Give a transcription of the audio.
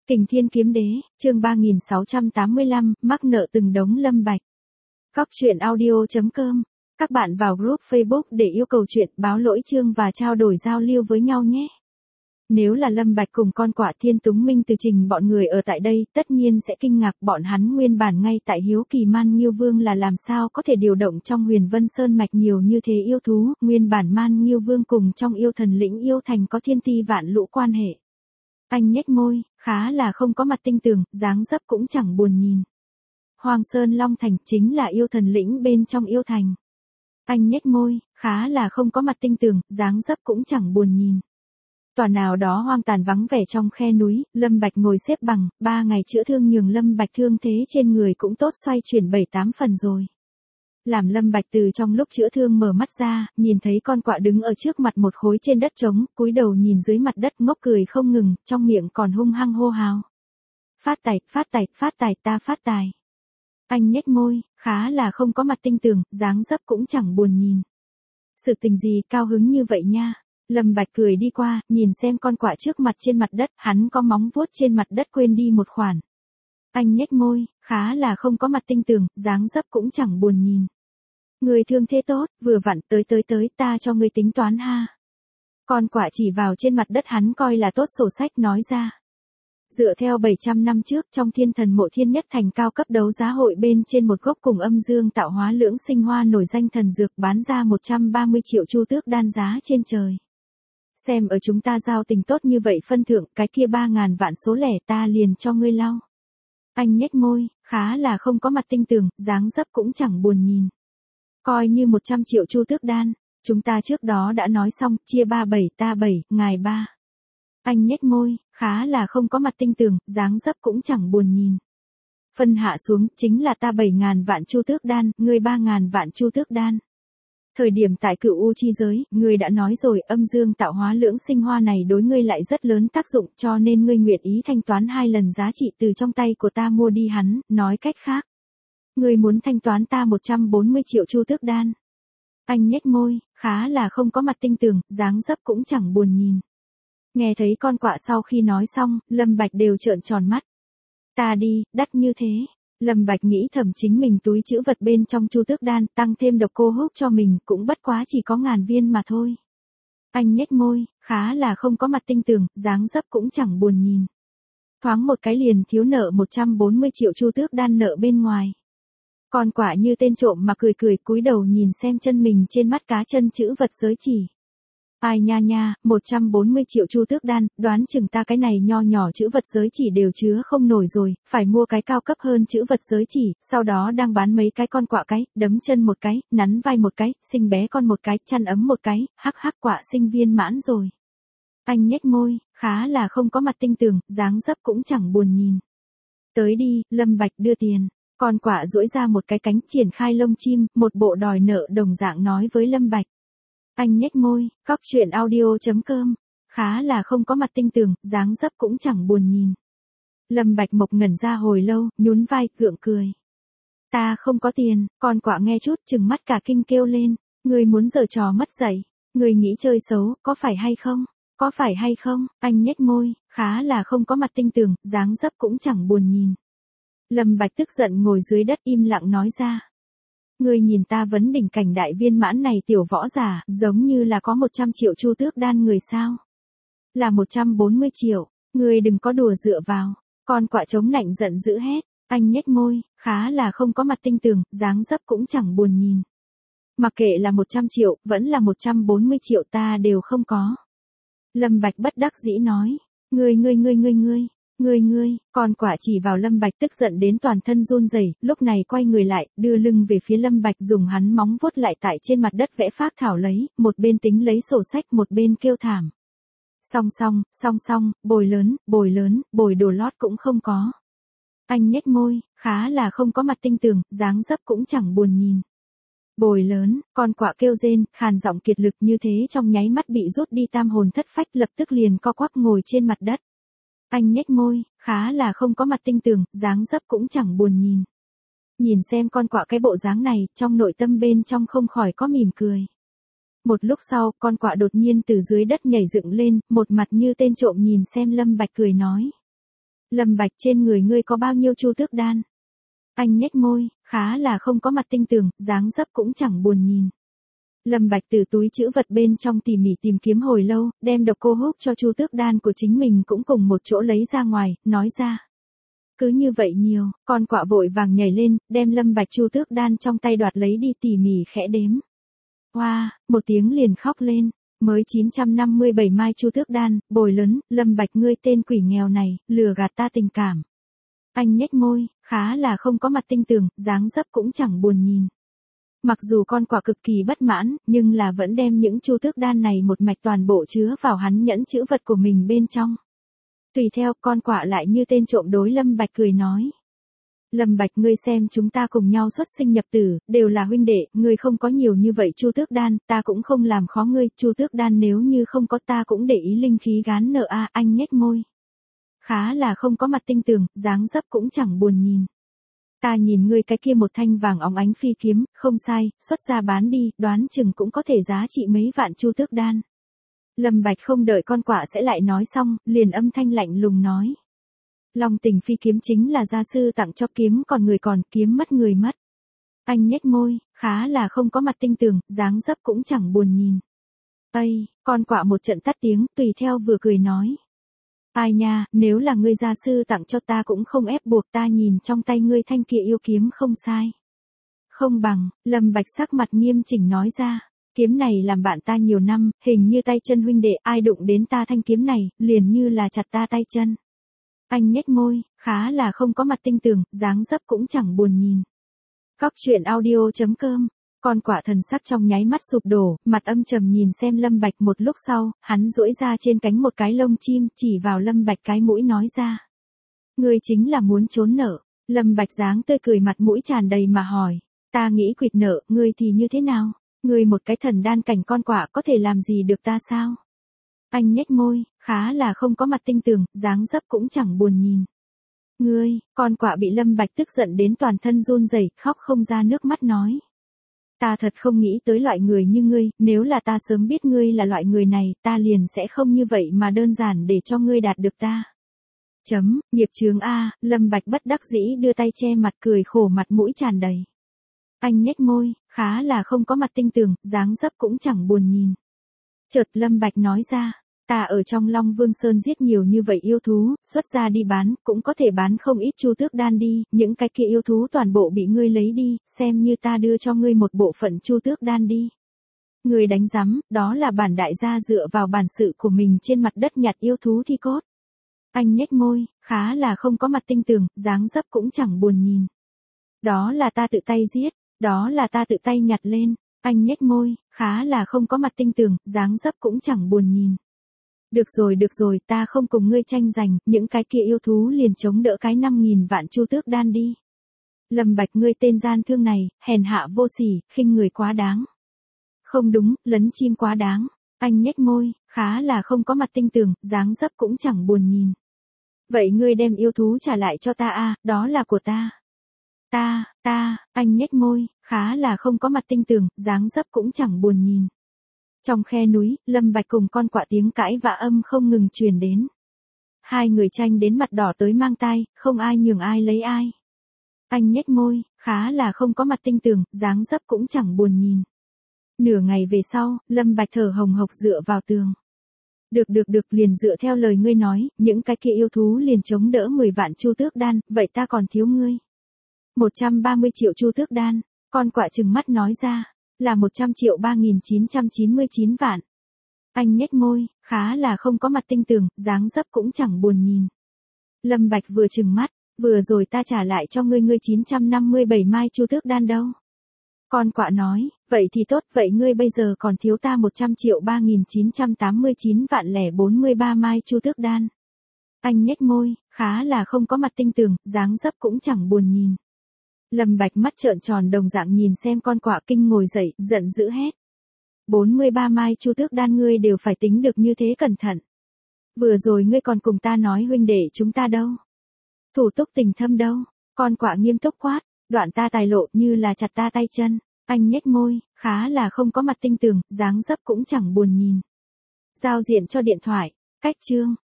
Kình Thiên Kiếm Đế, chương 3685, mắc nợ từng đống Lâm Bạch. Góc truyện audio.com. Các bạn vào group Facebook để yêu cầu chuyện, báo lỗi chương và trao đổi giao lưu với nhau nhé. Nếu là Lâm Bạch cùng con quạ Thiên Túng Minh Từ Trình bọn người ở tại đây, tất nhiên sẽ kinh ngạc. Bọn hắn nguyên bản ngay tại hiếu kỳ Man Nghiêu Vương là làm sao có thể điều động trong Huyền Vân Sơn mạch nhiều như thế yêu thú. Nguyên bản Man Nghiêu Vương cùng trong yêu thần lĩnh yêu thành có thiên ti vạn lũ quan hệ. Anh nhếch môi, khá là không có mặt tinh tường, dáng dấp cũng chẳng buồn nhìn. Hoàng Sơn Long Thành chính là yêu thần lĩnh bên trong yêu thành. Anh nhếch môi, khá là không có mặt tinh tường, dáng dấp cũng chẳng buồn nhìn. Tòa nào đó hoang tàn vắng vẻ trong khe núi, Lâm Bạch ngồi xếp bằng, 3 ngày chữa thương nhường Lâm Bạch thương thế trên người cũng tốt xoay chuyển 7-8 phần rồi. Làm Lâm Bạch từ trong lúc chữa thương mở mắt ra, nhìn thấy con quạ đứng ở trước mặt một khối trên đất trống, cúi đầu nhìn dưới mặt đất ngốc cười không ngừng, trong miệng còn hung hăng hô hào. Phát tài, phát tài, phát tài, ta phát tài. Anh nhếch môi, khá là không có mặt tinh tường, dáng dấp cũng chẳng buồn nhìn. Sự tình gì cao hứng như vậy nha. Lâm Bạch cười đi qua, nhìn xem con quạ trước mặt trên mặt đất, hắn có móng vuốt trên mặt đất quên đi một khoản. Anh nhếch môi, khá là không có mặt tinh tường, dáng dấp cũng chẳng buồn nhìn. Người thương thế tốt, vừa vặn tới, ta cho ngươi tính toán ha. Con quạ chỉ vào trên mặt đất hắn coi là tốt sổ sách nói ra. Dựa theo 700 năm trước trong Thiên Thần Mộ Thiên Nhất Thành cao cấp đấu giá hội bên trên một gốc cùng âm dương tạo hóa lưỡng sinh hoa nổi danh thần dược bán ra 130 triệu chu tước đan giá trên trời. Xem ở chúng ta giao tình tốt như vậy phân thượng, cái kia 3.000 vạn số lẻ ta liền cho ngươi lau. Anh nhếch môi, khá là không có mặt tinh tường, dáng dấp cũng chẳng buồn nhìn. Coi như 100 triệu chu tước đan, chúng ta trước đó đã nói xong, chia 37 ta 7, ngài 3. Anh nhếch môi, khá là không có mặt tinh tường, dáng dấp cũng chẳng buồn nhìn. Phân hạ xuống, chính là ta 7.000 vạn chu tước đan, ngươi 3.000 vạn chu tước đan. Thời điểm tại Cửu U chi giới, ngươi đã nói rồi, âm dương tạo hóa lưỡng sinh hoa này đối ngươi lại rất lớn tác dụng, cho nên ngươi nguyện ý thanh toán 2 lần giá trị từ trong tay của ta mua đi hắn, nói cách khác. Ngươi muốn thanh toán ta 140 triệu chu tước đan. Anh nhếch môi, khá là không có mặt tinh tường, dáng dấp cũng chẳng buồn nhìn. Nghe thấy con quạ sau khi nói xong, Lâm Bạch đều trợn tròn mắt. Ta đi, đắt như thế. Lâm Bạch nghĩ thầm chính mình túi trữ vật bên trong chu tước đan, tăng thêm độc cô húc cho mình, cũng bất quá chỉ có 1000 viên mà thôi. Anh nhếch môi, khá là không có mặt tinh tường, dáng dấp cũng chẳng buồn nhìn. Thoáng một cái liền thiếu nợ 140 triệu chu tước đan nợ bên ngoài. Con quạ như tên trộm mà cười cúi đầu nhìn xem chân mình trên mắt cá chân chữ vật giới chỉ. Ai nha nha, 140 triệu chu tước đan, đoán chừng ta cái này nho nhỏ chữ vật giới chỉ đều chứa không nổi rồi, phải mua cái cao cấp hơn chữ vật giới chỉ, sau đó đang bán mấy cái con quạ cái, đấm chân một cái, nắn vai một cái, sinh bé con một cái, chăn ấm một cái, hắc quạ sinh viên mãn rồi. Anh nhếch môi, khá là không có mặt tinh tường, dáng dấp cũng chẳng buồn nhìn. Tới đi, Lâm Bạch đưa tiền. Con quạ duỗi ra một cái cánh triển khai lông chim, một bộ đòi nợ đồng dạng nói với Lâm Bạch. Anh nhếch môi, góc truyện audio.com, khá là không có mặt tinh tường, dáng dấp cũng chẳng buồn nhìn. Lâm Bạch mộc ngẩn ra hồi lâu, nhún vai, gượng cười. Ta không có tiền, con quạ nghe chút chừng mắt cả kinh kêu lên, ngươi muốn giở trò mất dạy, ngươi nghĩ chơi xấu, có phải hay không? Có phải hay không? Anh nhếch môi, khá là không có mặt tinh tường, dáng dấp cũng chẳng buồn nhìn. Lâm Bạch tức giận ngồi dưới đất im lặng nói ra. Ngươi nhìn ta vấn đỉnh cảnh đại viên mãn này tiểu võ giả, giống như là có 100 triệu chu tước đan người sao? Là 140 triệu, ngươi đừng có đùa dựa vào. Con quạ chống nạnh giận dữ hét, anh nhếch môi, khá là không có mặt tinh tường, dáng dấp cũng chẳng buồn nhìn. Mặc kệ là 100 triệu, vẫn là 140 triệu ta đều không có. Lâm Bạch bất đắc dĩ nói, ngươi, con quạ chỉ vào Lâm Bạch tức giận đến toàn thân run rẩy, lúc này quay người lại, đưa lưng về phía Lâm Bạch dùng hắn móng vuốt lại tại trên mặt đất vẽ phác thảo lấy, một bên tính lấy sổ sách một bên kêu thảm. Song, bồi lớn, bồi đồ lót cũng không có. Anh nhếch môi, khá là không có mặt tinh tường, dáng dấp cũng chẳng buồn nhìn. Bồi lớn, con quạ kêu rên, khàn giọng kiệt lực như thế trong nháy mắt bị rút đi tam hồn thất phách lập tức liền co quắp ngồi trên mặt đất. Anh nhếch môi, khá là không có mặt tinh tường, dáng dấp cũng chẳng buồn nhìn. Nhìn xem con quạ cái bộ dáng này, trong nội tâm bên trong không khỏi có mỉm cười. Một lúc sau, con quạ đột nhiên từ dưới đất nhảy dựng lên, một mặt như tên trộm nhìn xem Lâm Bạch cười nói. Lâm Bạch, trên người ngươi có bao nhiêu chu tước đan? Anh nhếch môi, khá là không có mặt tinh tường, dáng dấp cũng chẳng buồn nhìn. Lâm Bạch từ túi trữ vật bên trong tỉ mỉ tìm kiếm hồi lâu, đem độc cô húc cho chu tước đan của chính mình cũng cùng một chỗ lấy ra ngoài, nói ra. Cứ như vậy nhiều, con quạ vội vàng nhảy lên, đem Lâm Bạch chu tước đan trong tay đoạt lấy đi tỉ mỉ khẽ đếm. Hoa, một tiếng liền khóc lên. Mới 957 mai chu tước đan, bồi lớn, Lâm Bạch ngươi tên quỷ nghèo này, lừa gạt ta tình cảm. Anh nhếch môi, khá là không có mặt tinh tường, dáng dấp cũng chẳng buồn nhìn. Mặc dù con quạ cực kỳ bất mãn, nhưng là vẫn đem những chu tước đan này một mạch toàn bộ chứa vào hắn nhẫn trữ vật của mình bên trong. Tùy theo, con quạ lại như tên trộm đối Lâm Bạch cười nói. Lâm Bạch ngươi xem chúng ta cùng nhau xuất sinh nhập tử, đều là huynh đệ, ngươi không có nhiều như vậy chu tước đan, ta cũng không làm khó ngươi, chu tước đan nếu như không có ta cũng để ý linh khí gán nợ a. Anh nhếch môi. Khá là không có mặt tinh tường, dáng dấp cũng chẳng buồn nhìn. Ta nhìn ngươi cái kia một thanh vàng óng ánh phi kiếm, không sai, xuất ra bán đi, đoán chừng cũng có thể giá trị mấy vạn chu tước đan. Lâm Bạch không đợi con quạ sẽ lại nói xong, liền âm thanh lạnh lùng nói. Long tình phi kiếm chính là gia sư tặng cho kiếm còn người còn, kiếm mất người mất. Anh nhếch môi, khá là không có mặt tinh tường, dáng dấp cũng chẳng buồn nhìn. Ây, con quạ một trận tắt tiếng, tùy theo vừa cười nói. Ai nha, nếu là ngươi gia sư tặng cho ta cũng không ép buộc, ta nhìn trong tay ngươi thanh kia yêu kiếm không sai. Không bằng, Lâm Bạch sắc mặt nghiêm chỉnh nói ra. Kiếm này làm bạn ta nhiều năm, hình như tay chân huynh đệ, ai đụng đến ta thanh kiếm này, liền như là chặt ta tay chân. Anh nhếch môi, khá là không có mặt tinh tường, dáng dấp cũng chẳng buồn nhìn. Cóc truyện audio.com. Con quạ thần sắc trong nháy mắt sụp đổ, mặt âm trầm nhìn xem Lâm Bạch một lúc sau, hắn duỗi ra trên cánh một cái lông chim, chỉ vào Lâm Bạch cái mũi nói ra. Ngươi chính là muốn trốn nợ. Lâm Bạch dáng tươi cười mặt mũi tràn đầy mà hỏi. Ta nghĩ quỵt nợ, ngươi thì như thế nào? Ngươi một cái thần đan cảnh con quạ có thể làm gì được ta sao? Anh nhếch môi, khá là không có mặt tinh tường, dáng dấp cũng chẳng buồn nhìn. Ngươi, con quạ bị Lâm Bạch tức giận đến toàn thân run rẩy, khóc không ra nước mắt nói. Ta thật không nghĩ tới loại người như ngươi, nếu là ta sớm biết ngươi là loại người này, ta liền sẽ không như vậy mà đơn giản để cho ngươi đạt được ta. Nghiệp chướng A, Lâm Bạch bất đắc dĩ đưa tay che mặt cười khổ mặt mũi tràn đầy. Anh nhếch môi, khá là không có mặt tinh tường, dáng dấp cũng chẳng buồn nhìn. Chợt Lâm Bạch nói ra, ta ở trong Long Vương Sơn giết nhiều như vậy yêu thú, xuất ra đi bán, cũng có thể bán không ít chu tước đan đi, những cái kia yêu thú toàn bộ bị ngươi lấy đi, xem như ta đưa cho ngươi một bộ phận chu tước đan đi. Ngươi đánh rắm, đó là bản đại gia dựa vào bản sự của mình trên mặt đất nhặt yêu thú thi cốt. Anh nhếch môi, khá là không có mặt tinh tường, dáng dấp cũng chẳng buồn nhìn. Đó là ta tự tay giết, đó là ta tự tay nhặt lên. Anh nhếch môi, khá là không có mặt tinh tường, dáng dấp cũng chẳng buồn nhìn. Được rồi, ta không cùng ngươi tranh giành, những cái kia yêu thú liền chống đỡ cái 5.000 vạn chu tước đan đi. Lâm Bạch ngươi tên gian thương này, hèn hạ vô sỉ, khinh người quá đáng. Không đúng, lấn chim quá đáng. Anh nhếch môi, khá là không có mặt tinh tường, dáng dấp cũng chẳng buồn nhìn. Vậy ngươi đem yêu thú trả lại cho ta a, đó là của ta. Anh nhếch môi, khá là không có mặt tinh tường, dáng dấp cũng chẳng buồn nhìn. Trong khe núi, Lâm Bạch cùng con quạ tiếng cãi vã âm không ngừng truyền đến. Hai người tranh đến mặt đỏ tới mang tai, không ai nhường ai lấy ai. Anh nhếch môi, khá là không có mặt tinh tường, dáng dấp cũng chẳng buồn nhìn. Nửa ngày về sau, Lâm Bạch thở hồng hộc dựa vào tường. Được, liền dựa theo lời ngươi nói, những cái kia yêu thú liền chống đỡ 10 vạn chu tước đan, vậy ta còn thiếu ngươi. 130 triệu chu tước đan, con quạ trừng mắt nói ra, là 100 triệu 3.999 vạn. Anh nhếch môi, khá là không có mặt tinh tường, dáng dấp cũng chẳng buồn nhìn. Lâm Bạch vừa trừng mắt, vừa rồi ta trả lại cho ngươi 957 mai chu tước đan đâu. Con quạ nói, vậy thì tốt, vậy ngươi bây giờ còn thiếu ta 100 triệu 3.989 vạn lẻ 43 mai chu tước đan. Anh nhếch môi, khá là không có mặt tinh tường, dáng dấp cũng chẳng buồn nhìn. Lâm Bạch mắt trợn tròn đồng dạng nhìn xem con quạ kinh ngồi dậy, giận dữ hét. 43 mai chu tước đan ngươi đều phải tính được như thế cẩn thận. Vừa rồi ngươi còn cùng ta nói huynh đệ chúng ta đâu. Thủ túc tình thâm đâu. Con quạ nghiêm túc quát, đoạn ta tài lộ như là chặt ta tay chân. Anh nhếch môi, khá là không có mặt tinh tường, dáng dấp cũng chẳng buồn nhìn. Giao diện cho điện thoại, cách chương.